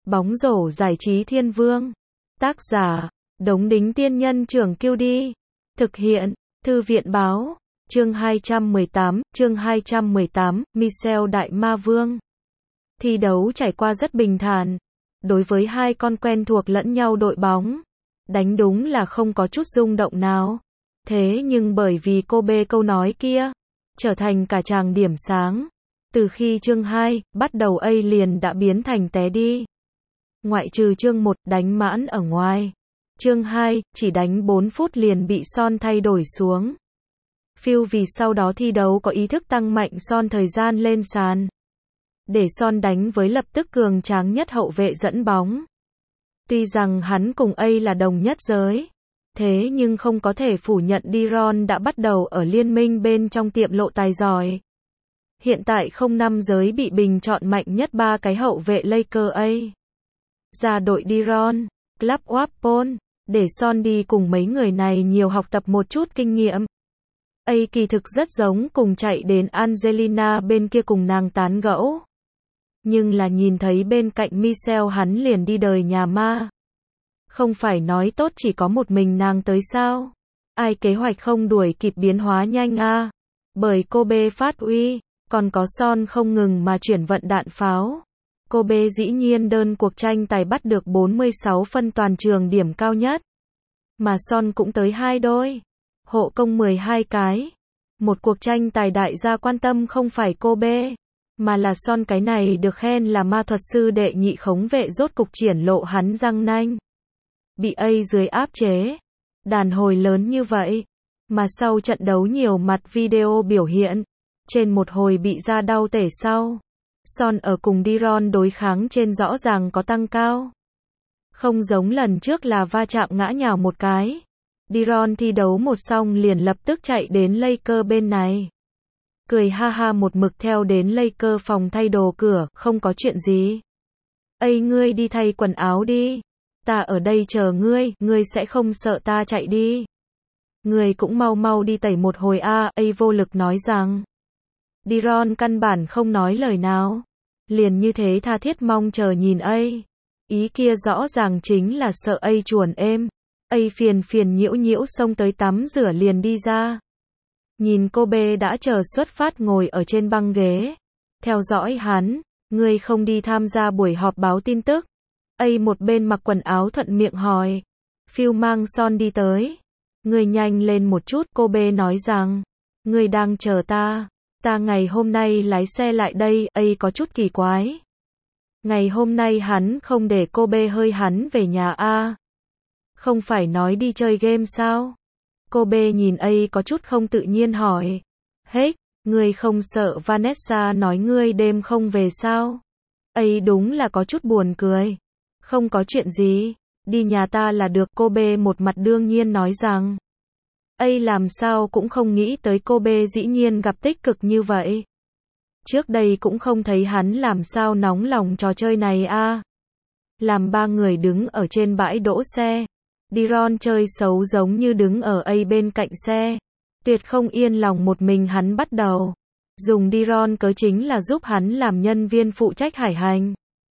Bóng rổ giải trí thiên vương. Tác giả, Đống Đính Tiên Nhân Trưởng Kiêu Đi. Thực hiện, Thư viện Báo. Chương 218, Michelle Đại Ma Vương. Thi đấu trải qua rất bình thản. Đối với hai con quen thuộc lẫn nhau đội bóng, đánh đúng là không có chút rung động nào. Thế nhưng bởi vì cô bê câu nói kia, trở thành cả tràng điểm sáng. Từ khi chương 2, bắt đầu A liền đã biến thành té đi. Ngoại trừ chương 1, đánh mãn ở ngoài. Chương 2, chỉ đánh 4 phút liền bị Son thay đổi xuống. Phil vì sau đó thi đấu có ý thức tăng mạnh Son thời gian lên sàn. Để Son đánh với lập tức cường tráng nhất hậu vệ dẫn bóng. Tuy rằng hắn cùng A là đồng nhất giới, thế nhưng không có thể phủ nhận De'Ron đã bắt đầu ở liên minh bên trong tiệm lộ tài giỏi. Hiện tại không năm giới bị bình chọn mạnh nhất 3 cái hậu vệ Lakers A. Ra đội De'Ron, Club Wapon, để Son đi cùng mấy người này nhiều học tập một chút kinh nghiệm. A kỳ thực rất giống cùng chạy đến Angelina bên kia cùng nàng tán gẫu. Nhưng là nhìn thấy bên cạnh Michelle hắn liền đi đời nhà ma. Không phải nói tốt chỉ có một mình nàng tới sao? Ai kế hoạch không đuổi kịp biến hóa nhanh a? Bởi cô bê phát uy, còn có Son không ngừng mà chuyển vận đạn pháo. Cô bê dĩ nhiên đơn cuộc tranh tài bắt được 46 phân toàn trường điểm cao nhất. Mà Son cũng tới 2 đôi. Hộ công 12 cái. Một cuộc tranh tài đại gia quan tâm không phải cô bê, mà là Son, cái này được khen là ma thuật sư đệ nhị khống vệ rốt cục triển lộ hắn răng nanh. Bị A dưới áp chế. Đàn hồi lớn như vậy. Mà sau trận đấu nhiều mặt video biểu hiện. Trên một hồi bị ra đau tể sau. Son ở cùng De'Ron đối kháng trên rõ ràng có tăng cao. Không giống lần trước là va chạm ngã nhào một cái. De'Ron thi đấu một xong liền lập tức chạy đến Lakers bên này. Cười ha ha một mực theo đến Lakers phòng thay đồ cửa, không có chuyện gì. A ngươi đi thay quần áo đi. Ta ở đây chờ ngươi, ngươi sẽ không sợ ta chạy đi. Ngươi cũng mau mau đi tẩy một hồi a. A vô lực nói rằng. De'Ron căn bản không nói lời nào. Liền như thế tha thiết mong chờ nhìn A. Ý kia rõ ràng chính là sợ A chuồn êm. A phiền nhiễu nhiễu xông tới tắm rửa liền đi ra. Nhìn cô bê đã chờ xuất phát ngồi ở trên băng ghế. Theo dõi hắn, ngươi không đi tham gia buổi họp báo tin tức. A một bên mặc quần áo thuận miệng hỏi. Phil mang Son đi tới. Ngươi nhanh lên một chút, cô bê nói rằng. Ngươi đang chờ ta. Ta ngày hôm nay lái xe lại đây. A có chút kỳ quái. Ngày hôm nay hắn không để cô bê hơi hắn về nhà a. Không phải nói đi chơi game sao? Cô bê nhìn A có chút không tự nhiên hỏi. Hết, ngươi không sợ Vanessa nói ngươi đêm không về sao? A đúng là có chút buồn cười. Không có chuyện gì, đi nhà ta là được. Cô bê một mặt đương nhiên nói rằng. A làm sao cũng không nghĩ tới cô bê dĩ nhiên gặp tích cực như vậy. Trước đây cũng không thấy hắn làm sao nóng lòng trò chơi này a. Làm 3 người đứng ở trên bãi đỗ xe. De'Ron chơi xấu giống như đứng ở A bên cạnh xe. Tuyệt không yên lòng một mình hắn bắt đầu. Dùng De'Ron cớ chính là giúp hắn làm nhân viên phụ trách hải hành.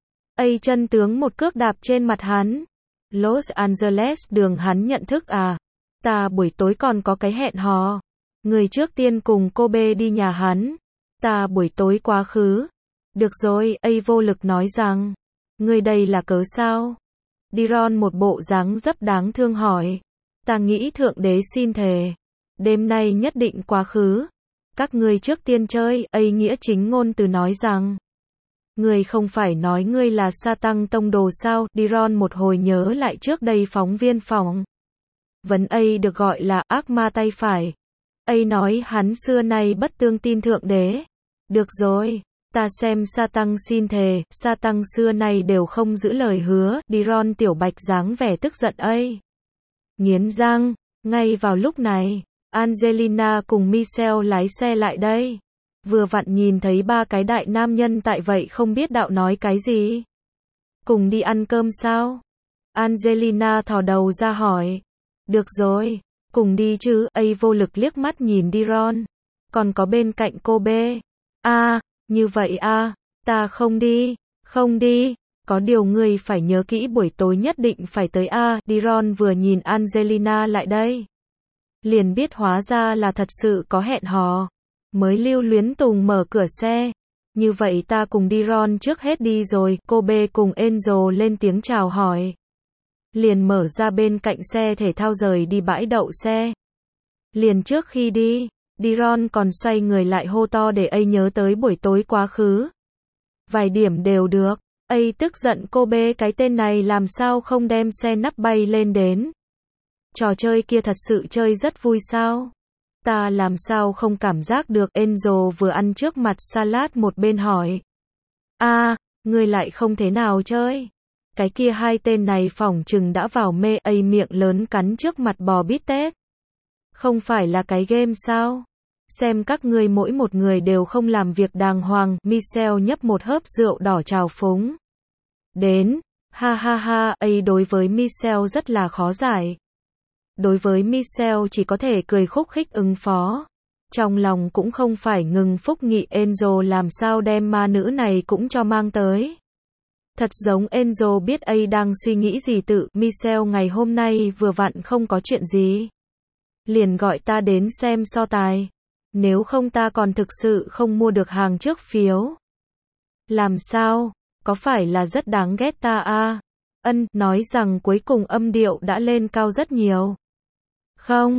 A chân tướng một cước đạp trên mặt hắn. Los Angeles đường hắn nhận thức à. Ta buổi tối còn có cái hẹn hò. Người trước tiên cùng cô bê đi nhà hắn. Ta buổi tối quá khứ. Được rồi, A vô lực nói rằng. Người đây là cớ sao? De'Ron một bộ dáng dấp đáng thương hỏi. Ta nghĩ thượng đế xin thề. Đêm nay nhất định quá khứ. Các ngươi trước tiên chơi. A nghĩa chính ngôn từ nói rằng. Ngươi không phải nói ngươi là sa tăng tông đồ sao? De'Ron một hồi nhớ lại trước đây phóng viên phòng. Vấn A được gọi là ác ma tay phải. A nói hắn xưa nay bất tương tin thượng đế. Được rồi. Ta xem sa tăng xin thề, sa tăng xưa nay đều không giữ lời hứa. De'Ron tiểu bạch dáng vẻ tức giận A. Nghiến răng, ngay vào lúc này, Angelina cùng Michelle lái xe lại đây. Vừa vặn nhìn thấy 3 cái đại nam nhân tại vậy không biết đạo nói cái gì. Cùng đi ăn cơm sao? Angelina thò đầu ra hỏi. Được rồi, cùng đi chứ. A vô lực liếc mắt nhìn De'Ron. Còn có bên cạnh cô bê. Như vậy ta không đi, Có điều ngươi phải nhớ kỹ buổi tối nhất định phải tới a. Diron vừa nhìn Angelina lại đây, liền biết hóa ra là thật sự có hẹn hò, mới lưu luyến tùng mở cửa xe. Như vậy ta cùng Diron trước hết đi rồi, cô B cùng Angel lên tiếng chào hỏi. Liền mở ra bên cạnh xe thể thao rời đi bãi đậu xe. Liền trước khi đi, Diron còn xoay người lại hô to để A nhớ tới buổi tối quá khứ. Vài điểm đều được. A tức giận cô B cái tên này làm sao không đem xe nắp bay lên đến. Trò chơi kia thật sự chơi rất vui sao? Ta làm sao không cảm giác được. Angel vừa ăn trước mặt salad một bên hỏi. Ngươi lại không thế nào chơi. Cái kia hai tên này phỏng chừng đã vào mê. A miệng lớn cắn trước mặt bò bít tết. Không phải là cái game sao? Xem các ngươi mỗi một người đều không làm việc đàng hoàng. Michelle nhấp một hớp rượu đỏ trào phúng. Đến, ha ha ha. A đối với Michelle rất là khó giải. Đối với Michelle chỉ có thể cười khúc khích ứng phó. Trong lòng cũng không phải ngừng phúc nghị Angel làm sao đem ma nữ này cũng cho mang tới. Thật giống Angel biết A đang suy nghĩ gì tự. Michelle ngày hôm nay vừa vặn không có chuyện gì. Liền gọi ta đến xem so tài. Nếu không ta còn thực sự không mua được hàng trước phiếu. Làm sao? Có phải là rất đáng ghét ta a? Nói rằng cuối cùng âm điệu đã lên cao rất nhiều. Không,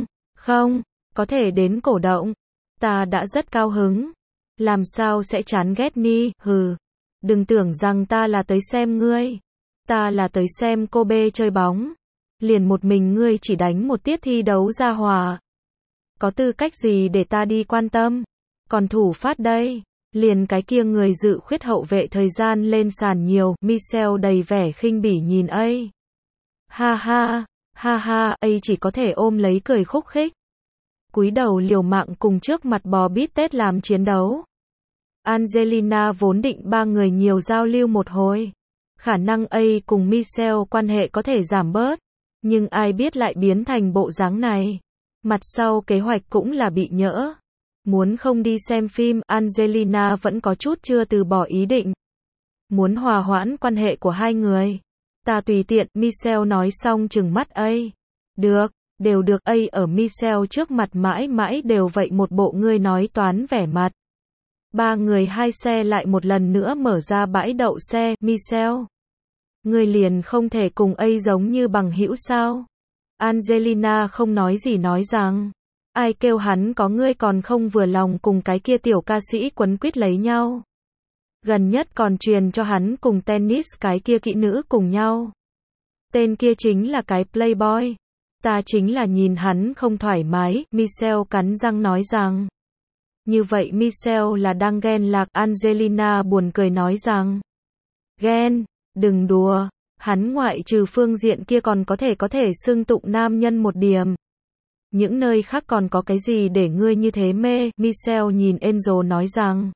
có thể đến cổ động. Ta đã rất cao hứng. Làm sao sẽ chán ghét ni, hừ. Đừng tưởng rằng ta là tới xem ngươi. Ta là tới xem cô B chơi bóng. Liền một mình ngươi chỉ đánh một tiết thi đấu ra hòa. Có tư cách gì để ta đi quan tâm? Còn thủ phát đây. Liền cái kia người dự khuyết hậu vệ thời gian lên sàn nhiều. Michelle đầy vẻ khinh bỉ nhìn A. Ha ha, A chỉ có thể ôm lấy cười khúc khích. Cúi đầu liều mạng cùng trước mặt bò bít tết làm chiến đấu. Angelina vốn định ba người nhiều giao lưu một hồi. Khả năng A cùng Michelle quan hệ có thể giảm bớt. Nhưng ai biết lại biến thành bộ dáng này. Mặt sau kế hoạch cũng là bị nhỡ. Muốn không đi xem phim, Angelina vẫn có chút chưa từ bỏ ý định. Muốn hòa hoãn quan hệ của hai người. Ta tùy tiện, Michelle nói xong trừng mắt A. Được, đều được. A ở Michelle trước mặt mãi mãi đều vậy một bộ ngươi nói toán vẻ mặt. Ba người hai xe lại một lần nữa mở ra bãi đậu xe. Michelle, ngươi liền không thể cùng A giống như bằng hữu sao? Angelina không nói gì nói rằng. Ai kêu hắn có ngươi còn không vừa lòng cùng cái kia tiểu ca sĩ quấn quýt lấy nhau. Gần nhất còn truyền cho hắn cùng tennis cái kia kỹ nữ cùng nhau. Tên kia chính là cái playboy. Ta chính là nhìn hắn không thoải mái. Michelle cắn răng nói rằng. Như vậy Michelle là đang ghen lạc. Angelina buồn cười nói rằng. Ghen, đừng đùa. Hắn ngoại trừ phương diện kia còn có thể xưng tụng nam nhân một điểm. Những nơi khác còn có cái gì để ngươi như thế mê? Michelle nhìn Angel nói rằng.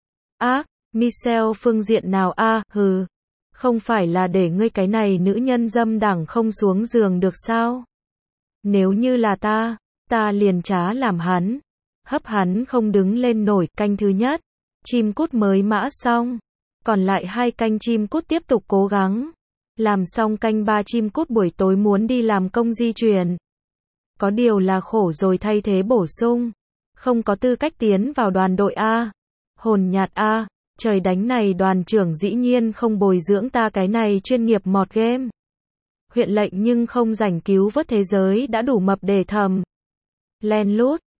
Michelle phương diện nào a? Hừ. Không phải là để ngươi cái này nữ nhân dâm đảng không xuống giường được sao? Nếu như là ta liền trá làm hắn. Hấp hắn không đứng lên nổi. Canh thứ nhất. Chim cút mới mã xong. Còn lại 2 canh chim cút tiếp tục cố gắng. Làm xong canh 3 chim cút buổi tối muốn đi làm công di chuyển. Có điều là khổ rồi thay thế bổ sung. Không có tư cách tiến vào đoàn đội A. Hồn nhạt A. Trời đánh này đoàn trưởng dĩ nhiên không bồi dưỡng ta cái này chuyên nghiệp mọt game. Huyện lệnh nhưng không rảnh cứu vớt thế giới đã đủ mập để thầm. Len lút.